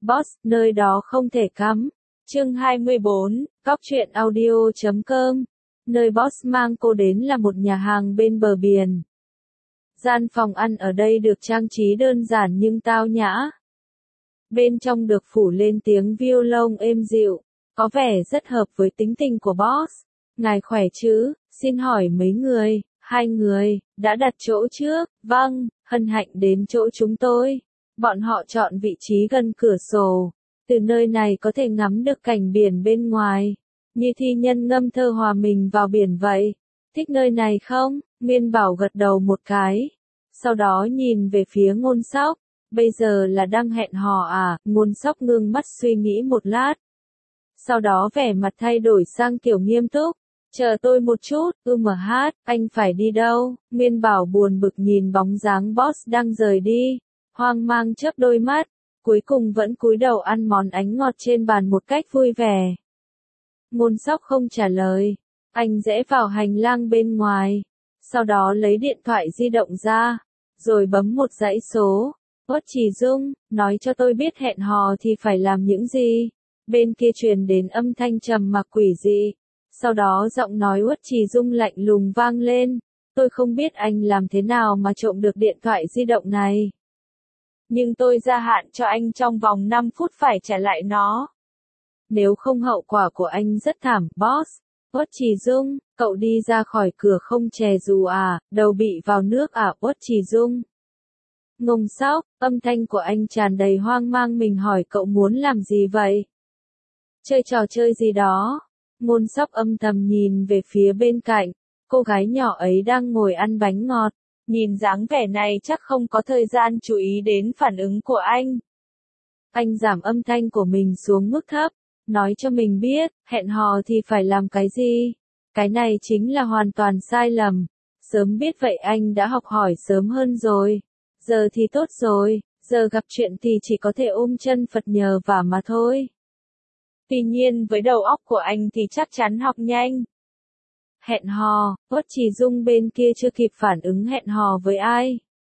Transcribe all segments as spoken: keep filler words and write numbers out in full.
Boss, nơi đó không thể cắm. Chương hai mươi bốn, Cóc truyện audio chấm com. Nơi Boss mang cô đến là một nhà hàng bên bờ biển. Gian phòng ăn ở đây được trang trí đơn giản nhưng tao nhã. Bên trong được phủ lên tiếng violon êm dịu, có vẻ rất hợp với tính tình của Boss. Ngài khỏe chứ, xin hỏi mấy người, hai người, đã đặt chỗ trước? Vâng, hân hạnh đến chỗ chúng tôi. Bọn họ chọn vị trí gần cửa sổ. Từ nơi này có thể ngắm được cảnh biển bên ngoài. Như thi nhân ngâm thơ hòa mình vào biển vậy. Thích nơi này không? Nguyên Bảo gật đầu một cái. Sau đó nhìn về phía Ngôn Sóc. Bây giờ là đang hẹn hò à? Ngôn Sóc ngưng mắt suy nghĩ một lát. Sau đó vẻ mặt thay đổi sang kiểu nghiêm túc. Chờ tôi một chút, ư mà hát, anh phải đi đâu? Nguyên Bảo buồn bực nhìn bóng dáng Boss đang rời đi. Hoang mang chớp đôi mắt. Cuối cùng vẫn cúi đầu ăn món ánh ngọt trên bàn một cách vui vẻ. Ngôn Sóc không trả lời. Anh rẽ vào hành lang bên ngoài. Sau đó lấy điện thoại di động ra. Rồi bấm một dãy số. Uất Trì Dung, nói cho tôi biết hẹn hò thì phải làm những gì. Bên kia truyền đến âm thanh trầm mặc quỷ dị. Sau đó giọng nói Uất Trì Dung lạnh lùng vang lên. Tôi không biết anh làm thế nào mà trộm được điện thoại di động này. Nhưng tôi gia hạn cho anh trong vòng năm phút phải trả lại nó. Nếu không hậu quả của anh rất thảm, Boss. Uất Trì Dung, cậu đi ra khỏi cửa không chè dù à, đầu bị vào nước à, Uất Trì Dung. Ngôn Sóc, âm thanh của anh tràn đầy hoang mang, mình hỏi cậu muốn làm gì vậy? Chơi trò chơi gì đó. Ngôn Sóc âm thầm nhìn về phía bên cạnh, cô gái nhỏ ấy đang ngồi ăn bánh ngọt. Nhìn dáng vẻ này chắc không có thời gian chú ý đến phản ứng của anh. Anh giảm âm thanh của mình xuống mức thấp, nói cho mình biết, hẹn hò thì phải làm cái gì. Cái này chính là hoàn toàn sai lầm. Sớm biết vậy anh đã học hỏi sớm hơn rồi. Giờ thì tốt rồi, giờ gặp chuyện thì chỉ có thể ôm chân Phật nhờ vả mà thôi. Tuy nhiên với đầu óc của anh thì chắc chắn học nhanh. Hẹn hò, Uất Trì Dung bên kia chưa kịp phản ứng hẹn hò với ai.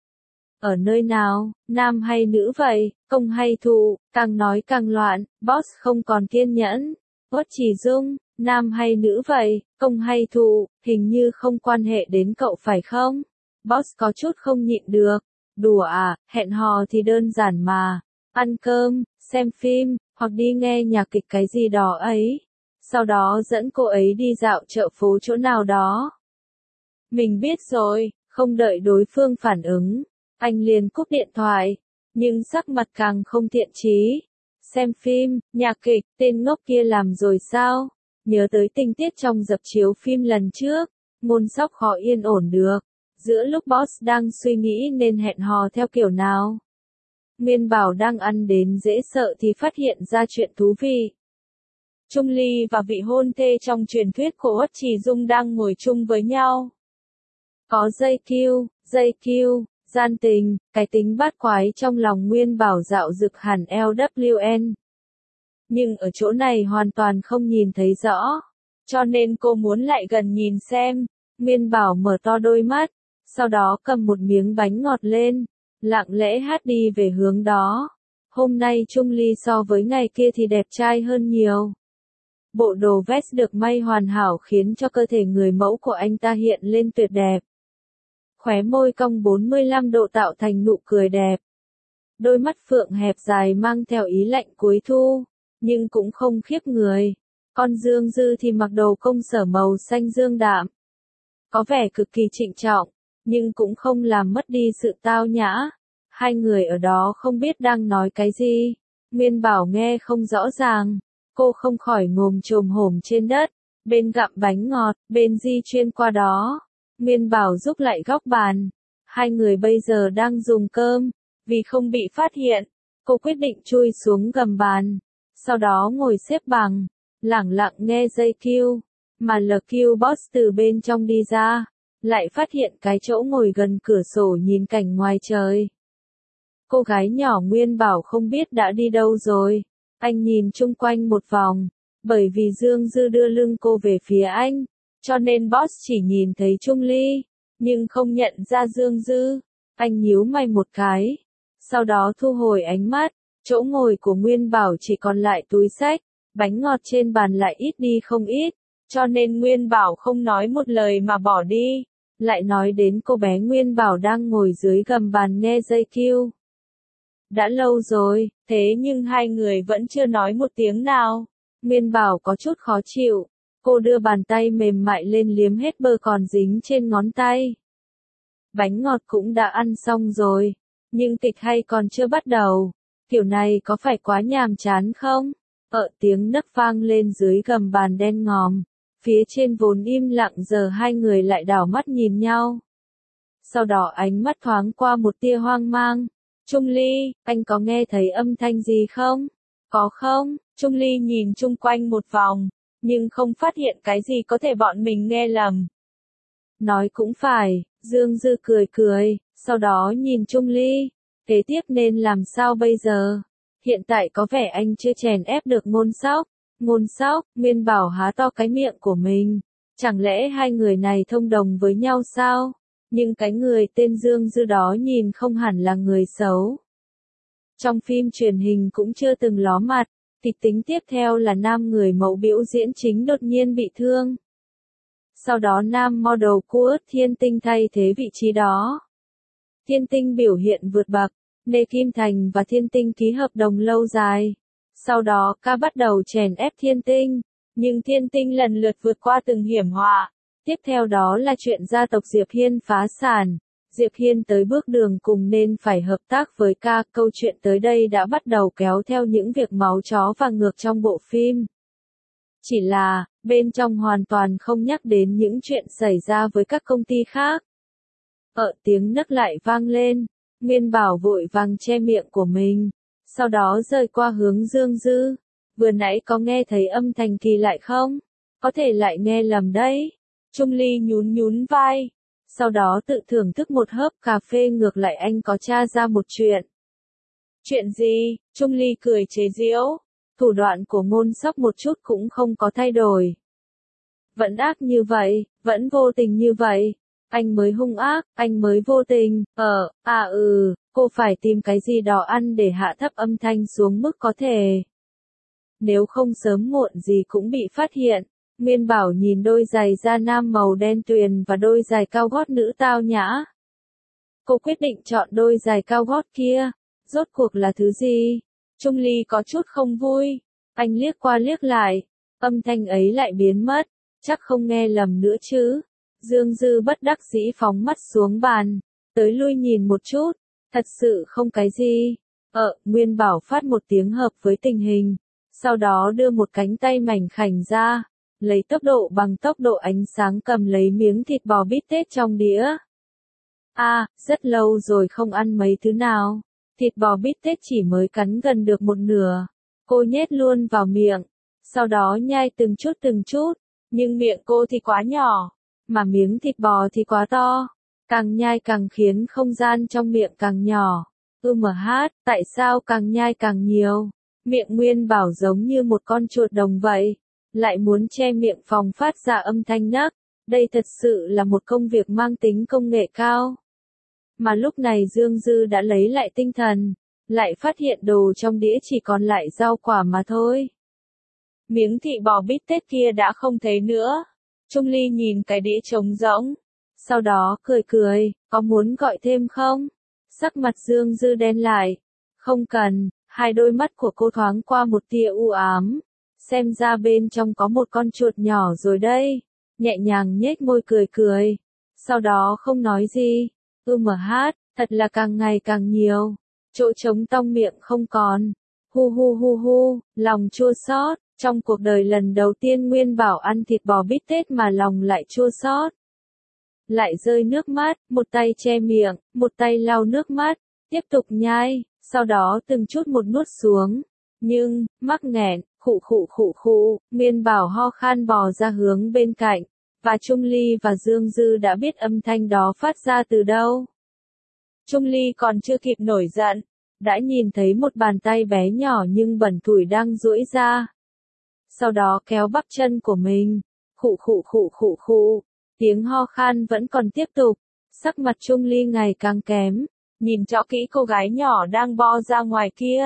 Ở nơi nào, nam hay nữ vậy, công hay thụ, càng nói càng loạn, Boss không còn kiên nhẫn. Uất Trì Dung, nam hay nữ vậy, công hay thụ, hình như không quan hệ đến cậu phải không? Boss có chút không nhịn được. Đùa à, hẹn hò thì đơn giản mà. Ăn cơm, xem phim, hoặc đi nghe nhạc kịch cái gì đó ấy. Sau đó dẫn cô ấy đi dạo chợ phố chỗ nào đó. Mình biết rồi, không đợi đối phương phản ứng. Anh liền cúp điện thoại. Nhưng sắc mặt càng không thiện chí. Xem phim, nhạc kịch, tên ngốc kia làm rồi sao? Nhớ tới tình tiết trong dập chiếu phim lần trước. Ngôn Sóc khó yên ổn được. Giữa lúc Boss đang suy nghĩ nên hẹn hò theo kiểu nào. Nguyên Bảo đang ăn đến dễ sợ thì phát hiện ra chuyện thú vị. Trung Ly và vị hôn thê trong truyền thuyết của Uất Trì Dung đang ngồi chung với nhau. Có dây kiu, dây kiu, gian tình, cái tính bát quái trong lòng Nguyên Bảo dạo dực hẳn L W N. Nhưng ở chỗ này hoàn toàn không nhìn thấy rõ. Cho nên cô muốn lại gần nhìn xem. Nguyên Bảo mở to đôi mắt. Sau đó cầm một miếng bánh ngọt lên. Lặng lẽ hát đi về hướng đó. Hôm nay Trung Ly so với ngày kia thì đẹp trai hơn nhiều. Bộ đồ vest được may hoàn hảo khiến cho cơ thể người mẫu của anh ta hiện lên tuyệt đẹp. Khóe môi cong bốn mươi lăm độ tạo thành nụ cười đẹp. Đôi mắt phượng hẹp dài mang theo ý lạnh cuối thu, nhưng cũng không khiếp người. Con Dương Dư thì mặc đồ công sở màu xanh dương đạm. Có vẻ cực kỳ trịnh trọng, nhưng cũng không làm mất đi sự tao nhã. Hai người ở đó không biết đang nói cái gì. Nguyên Bảo nghe không rõ ràng. Cô không khỏi ngồm chồm hổm trên đất, bên gặm bánh ngọt, bên di chuyên qua đó. Nguyên Bảo giúp lại góc bàn. Hai người bây giờ đang dùng cơm. Vì không bị phát hiện, cô quyết định chui xuống gầm bàn. Sau đó ngồi xếp bằng, lẳng lặng nghe dây kiu. Mà L Q Boss từ bên trong đi ra, lại phát hiện cái chỗ ngồi gần cửa sổ nhìn cảnh ngoài trời. Cô gái nhỏ Nguyên Bảo không biết đã đi đâu rồi. Anh nhìn chung quanh một vòng, bởi vì Dương Dư đưa lưng cô về phía anh, cho nên Boss chỉ nhìn thấy Trung Ly, nhưng không nhận ra Dương Dư. Anh nhíu mày một cái, sau đó thu hồi ánh mắt, Chỗ ngồi của Nguyên Bảo chỉ còn lại túi xách, bánh ngọt trên bàn lại ít đi không ít, cho nên Nguyên Bảo không nói một lời mà bỏ đi. Lại nói đến cô bé Nguyên Bảo đang ngồi dưới gầm bàn nghe dây kêu. Đã lâu rồi, thế nhưng hai người vẫn chưa nói một tiếng nào. Nguyên Bảo có chút khó chịu, cô đưa bàn tay mềm mại lên liếm hết bơ còn dính trên ngón tay. Bánh ngọt cũng đã ăn xong rồi, nhưng kịch hay còn chưa bắt đầu. Kiểu này có phải quá nhàm chán không? Ở tiếng nấc vang lên dưới gầm bàn đen ngòm. Phía trên vốn im lặng giờ hai người lại đảo mắt nhìn nhau. Sau đó ánh mắt thoáng qua một tia hoang mang. Trung Ly, anh có nghe thấy âm thanh gì không? Có không? Trung Ly nhìn chung quanh một vòng, nhưng không phát hiện cái gì có thể bọn mình nghe lầm. Nói cũng phải, Dương Dư cười cười, sau đó nhìn Trung Ly. Kế tiếp nên làm sao bây giờ? Hiện tại có vẻ anh chưa chèn ép được Ngôn Sóc. Ngôn Sóc, Nguyên Bảo há to cái miệng của mình. Chẳng lẽ hai người này thông đồng với nhau sao? Nhưng cái người tên Dương Dư đó nhìn không hẳn là người xấu. Trong phim truyền hình cũng chưa từng ló mặt, kịch tính tiếp theo là nam người mẫu biểu diễn chính đột nhiên bị thương. Sau đó nam model của Thiên Tinh thay thế vị trí đó. Thiên Tinh biểu hiện vượt bậc, Lê Kim Thành và Thiên Tinh ký hợp đồng lâu dài. Sau đó ca bắt đầu chèn ép Thiên Tinh, nhưng Thiên Tinh lần lượt vượt qua từng hiểm họa. Tiếp theo đó là chuyện gia tộc Diệp Hiên phá sản. Diệp Hiên tới bước đường cùng nên phải hợp tác với ca. Câu chuyện tới đây đã bắt đầu kéo theo những việc máu chó và ngược trong bộ phim. Chỉ là, bên trong hoàn toàn không nhắc đến những chuyện xảy ra với các công ty khác. Ở tiếng nấc lại vang lên, Nguyên Bảo vội vàng che miệng của mình, sau đó rời qua hướng Dương Dư. Vừa nãy có nghe thấy âm thanh kỳ lạ không? Có thể lại nghe lầm đấy. Trung Ly nhún nhún vai, sau đó tự thưởng thức một hớp cà phê ngược lại anh có tra ra một chuyện. Chuyện gì? Trung Ly cười chế giễu. Thủ đoạn của Ngôn Sóc một chút cũng không có thay đổi. Vẫn ác như vậy, vẫn vô tình như vậy. Anh mới hung ác, anh mới vô tình. Ờ, à ừ, cô phải tìm cái gì đó ăn để hạ thấp âm thanh xuống mức có thể. Nếu không sớm muộn gì cũng bị phát hiện. Nguyên Bảo nhìn đôi giày da nam màu đen tuyền và đôi giày cao gót nữ tao nhã. Cô quyết định chọn đôi giày cao gót kia. Rốt cuộc là thứ gì? Trung Ly có chút không vui. Anh liếc qua liếc lại. Âm thanh ấy lại biến mất. Chắc không nghe lầm nữa chứ. Dương Dư bất đắc dĩ phóng mắt xuống bàn. Tới lui nhìn một chút. Thật sự không cái gì. Ờ, Nguyên Bảo phát một tiếng hợp với tình hình. Sau đó đưa một cánh tay mảnh khảnh ra. Lấy tốc độ bằng tốc độ ánh sáng cầm lấy miếng thịt bò bít tết trong đĩa. À, rất lâu rồi không ăn mấy thứ nào. Thịt bò bít tết chỉ mới cắn gần được một nửa. Cô nhét luôn vào miệng. Sau đó nhai từng chút từng chút. Nhưng miệng cô thì quá nhỏ. Mà miếng thịt bò thì quá to. Càng nhai càng khiến không gian trong miệng càng nhỏ. Ư mà hát, tại sao càng nhai càng nhiều? Miệng Nguyên Bảo giống như một con chuột đồng vậy. Lại muốn che miệng phòng phát ra âm thanh nấc. Đây thật sự là một công việc mang tính công nghệ cao. Mà lúc này Dương Dư đã lấy lại tinh thần. Lại phát hiện đồ trong đĩa chỉ còn lại rau quả mà thôi. Miếng thịt bò bít tết kia đã không thấy nữa. Trung Ly nhìn cái đĩa trống rỗng. Sau đó cười cười, có muốn gọi thêm không? Sắc mặt Dương Dư đen lại. Không cần, hai đôi mắt của cô thoáng qua một tia u ám. Xem ra bên trong có một con chuột nhỏ rồi đây. Nhẹ nhàng nhếch môi cười cười. Sau đó không nói gì. Ư mà hát, thật là càng ngày càng nhiều. Chỗ trống trong miệng không còn. Hu hu hu hu, lòng chua xót. Trong cuộc đời lần đầu tiên Nguyên Bảo ăn thịt bò bít tết mà lòng lại chua xót. Lại rơi nước mắt, một tay che miệng, một tay lau nước mắt. Tiếp tục nhai, sau đó từng chút một nuốt xuống. Nhưng, mắc nghẹn, khụ khụ khụ khụ, Nguyên Bảo ho khan bò ra hướng bên cạnh. Và Trung Ly và Dương Dư đã biết âm thanh đó phát ra từ đâu. Trung Ly còn chưa kịp nổi giận, đã nhìn thấy một bàn tay bé nhỏ nhưng bẩn thủi đang duỗi ra. Sau đó kéo bắp chân của mình, khụ khụ khụ khụ khụ, tiếng ho khan vẫn còn tiếp tục. Sắc mặt Trung Ly ngày càng kém, nhìn rõ kỹ cô gái nhỏ đang bo ra ngoài kia.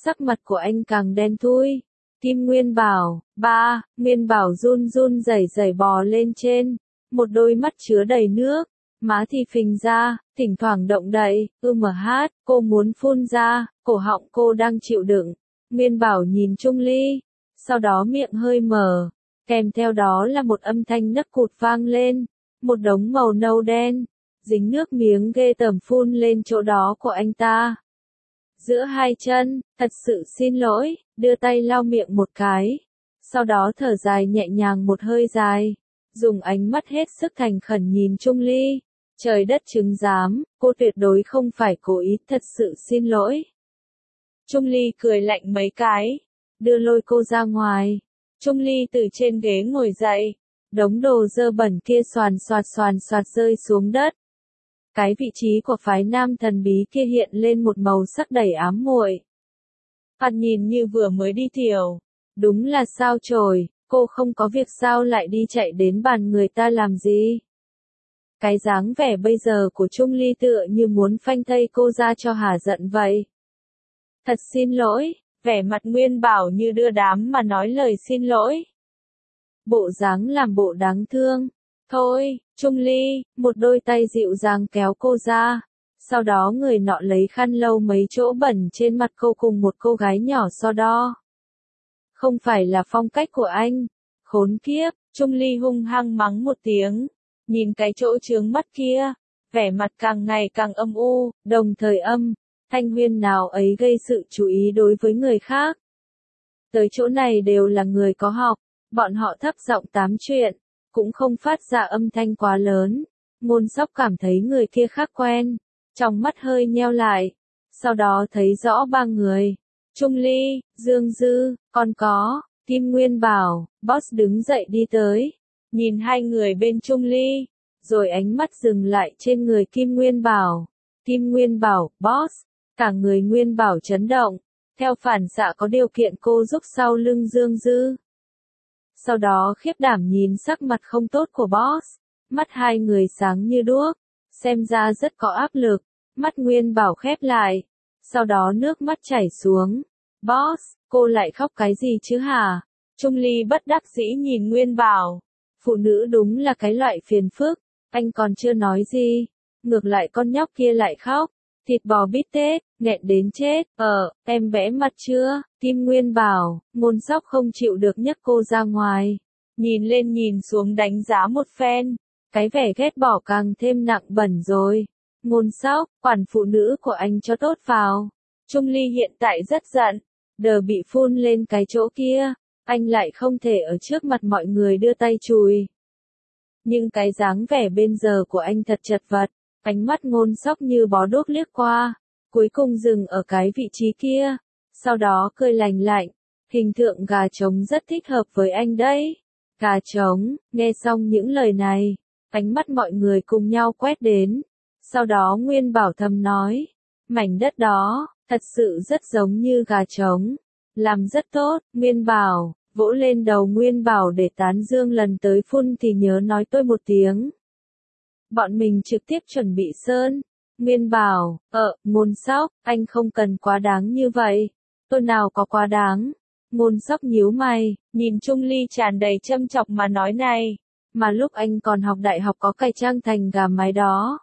Sắc mặt của anh càng đen thui. Kim Nguyên Bảo, ba, Nguyên Bảo run run rẩy rẩy bò lên trên, một đôi mắt chứa đầy nước, má thì phình ra, thỉnh thoảng động đậy, ư mở hát, cô muốn phun ra, cổ họng cô đang chịu đựng. Nguyên Bảo nhìn Trung Ly, sau đó miệng hơi mở, kèm theo đó là một âm thanh nấc cụt vang lên, một đống màu nâu đen, dính nước miếng ghê tởm phun lên chỗ đó của anh ta. Giữa hai chân, thật sự xin lỗi, đưa tay lau miệng một cái, sau đó thở dài nhẹ nhàng một hơi dài, dùng ánh mắt hết sức thành khẩn nhìn Trung Ly. Trời đất chứng giám, cô tuyệt đối không phải cố ý, thật sự xin lỗi. Trung Ly cười lạnh mấy cái, đưa lôi cô ra ngoài. Trung Ly từ trên ghế ngồi dậy, đống đồ dơ bẩn kia xoàn xoạt xoàn xoạt rơi xuống đất. Cái vị trí của phái nam thần bí kia hiện lên một màu sắc đầy ám muội. Thoạt nhìn như vừa mới đi tiểu. Đúng là sao chổi, cô không có việc sao lại đi chạy đến bàn người ta làm gì? Cái dáng vẻ bây giờ của Trung Ly tựa như muốn phanh thây cô ra cho hả giận vậy. Thật xin lỗi, vẻ mặt Nguyên Bảo như đưa đám mà nói lời xin lỗi. Bộ dáng làm bộ đáng thương. Thôi, Trung Ly, một đôi tay dịu dàng kéo cô ra. Sau đó người nọ lấy khăn lau mấy chỗ bẩn trên mặt cô cùng một cô gái nhỏ so đo. Không phải là phong cách của anh. Khốn kiếp, Trung Ly hung hăng mắng một tiếng. Nhìn cái chỗ chướng mắt kia, vẻ mặt càng ngày càng âm u, đồng thời âm, thanh huyên nào ấy gây sự chú ý đối với người khác. Tới chỗ này đều là người có học, bọn họ thấp giọng tám chuyện, cũng không phát ra âm thanh quá lớn. Ngôn Sóc cảm thấy người kia khác quen, trong mắt hơi nheo lại, sau đó thấy rõ ba người. Trung Ly, Dương Dư, còn có, Kim Nguyên Bảo. Boss đứng dậy đi tới, nhìn hai người bên Trung Ly, rồi ánh mắt dừng lại trên người Kim Nguyên Bảo. Kim Nguyên Bảo, boss, cả người Nguyên Bảo chấn động, theo phản xạ có điều kiện cô giúp sau lưng Dương Dư. Sau đó khiếp đảm nhìn sắc mặt không tốt của boss, mắt hai người sáng như đuốc, xem ra rất có áp lực, mắt Nguyên Bảo khép lại, sau đó nước mắt chảy xuống. Boss, cô lại khóc cái gì chứ hả? Trung Ly bất đắc dĩ nhìn Nguyên Bảo. Phụ nữ đúng là cái loại phiền phức, anh còn chưa nói gì, ngược lại con nhóc kia lại khóc. Thịt bò bít tết, nghẹn đến chết, ờ, em bẽ mặt chưa? Kim Nguyên Bảo. Ngôn Sóc không chịu được nhấc cô ra ngoài, nhìn lên nhìn xuống đánh giá một phen, cái vẻ ghét bỏ càng thêm nặng bẩn rồi. Ngôn Sóc, quản phụ nữ của anh cho tốt vào. Trung Ly hiện tại rất giận, đờ bị phun lên cái chỗ kia, anh lại không thể ở trước mặt mọi người đưa tay chùi. Nhưng cái dáng vẻ bên giờ của anh thật chật vật, ánh mắt Ngôn Sóc như bó đuốc liếc qua, cuối cùng dừng ở cái vị trí kia, sau đó cười lành lạnh, hình tượng gà trống rất thích hợp với anh đấy. Gà trống, nghe xong những lời này, ánh mắt mọi người cùng nhau quét đến, sau đó Nguyên Bảo thầm nói, mảnh đất đó, thật sự rất giống như gà trống, làm rất tốt. Nguyên Bảo, vỗ lên đầu Nguyên Bảo để tán dương lần tới phun thì nhớ nói tôi một tiếng. Bọn mình trực tiếp chuẩn bị sơn. Nguyên Bảo, ờ, Ngôn Sóc, anh không cần quá đáng như vậy. Tôi nào có quá đáng. Ngôn Sóc nhíu mày, nhìn Trung Ly tràn đầy châm chọc mà nói này. Mà lúc anh còn học đại học có cải trang thành gà mái đó.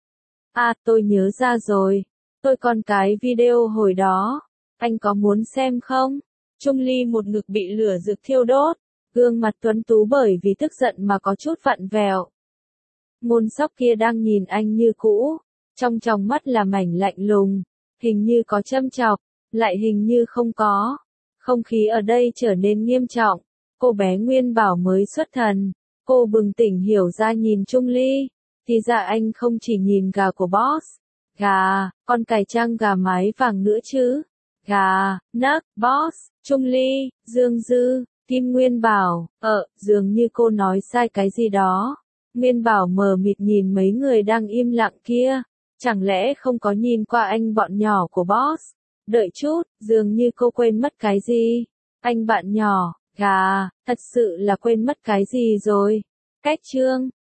À, tôi nhớ ra rồi. Tôi còn cái video hồi đó. Anh có muốn xem không? Trung Ly một ngực bị lửa rực thiêu đốt, gương mặt tuấn tú bởi vì tức giận mà có chút vặn vẹo. Ngôn Sóc kia đang nhìn anh như cũ, trong tròng mắt là mảnh lạnh lùng, hình như có châm chọc, lại hình như không có. Không khí ở đây trở nên nghiêm trọng, cô bé Nguyên Bảo mới xuất thần, cô bừng tỉnh hiểu ra nhìn Trung Ly, thì ra anh không chỉ nhìn gà của boss, gà, con cải trang gà mái vàng nữa chứ. Gà, nấc, boss, Trung Ly, Dương Dư, Kim Nguyên Bảo, ờ, dường như cô nói sai cái gì đó. Nguyên Bảo mờ mịt nhìn mấy người đang im lặng kia, chẳng lẽ không có nhìn qua anh bọn nhỏ của boss? Đợi chút, dường như cô quên mất cái gì. Anh bạn nhỏ, gà, thật sự là quên mất cái gì rồi. Cách chương